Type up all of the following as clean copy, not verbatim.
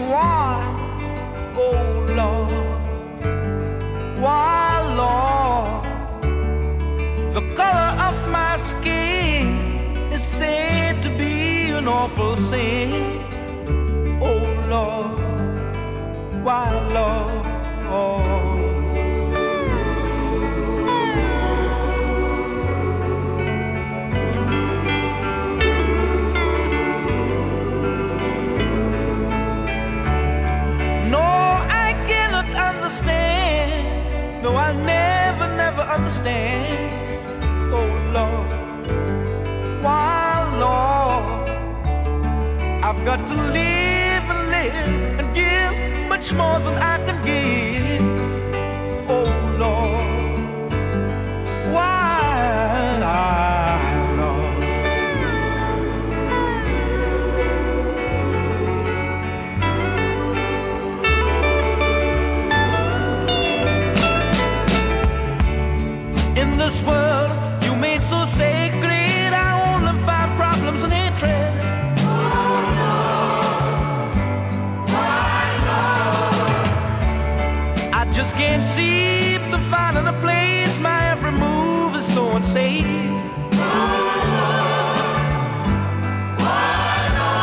why, oh Lord, why, Lord, the color of my skin is said to be an awful sin. Oh Lord, why, Lord, no, I'll never, never understand. Oh Lord, why, Lord, I've got to live and live and give much more than I can give. Oh Lord, why, Lord. In this world you made so sacred, I only find problems and hatred. Oh Lord, why, Lord? I just can't seem to find a place. My every move is so unsafe. Oh Lord, why,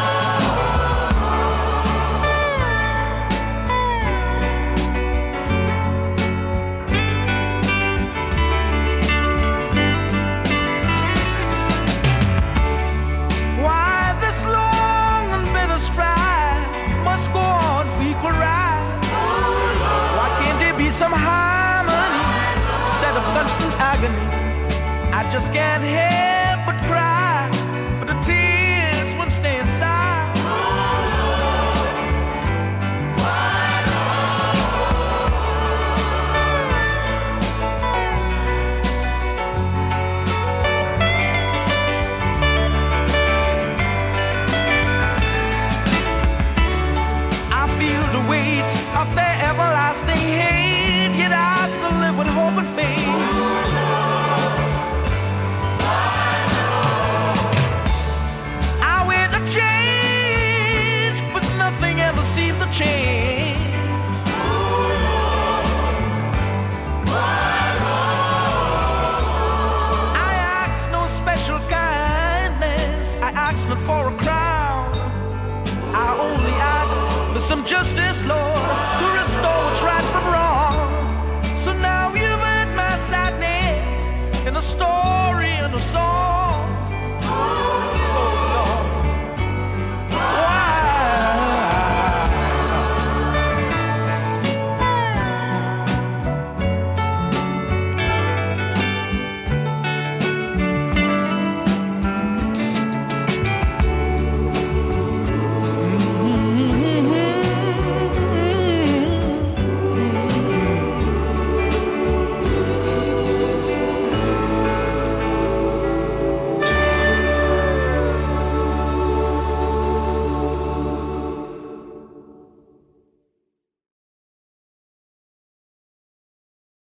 some harmony instead of constant agony. I just can't help but cry for the tears won't stay inside. I feel the weight of their everlasting hate, yet I still live with hope and faith. I wait to change, but nothing ever seems to change. I ask no special kindness, I ask not for a crown. I only ask for some justice, Lord.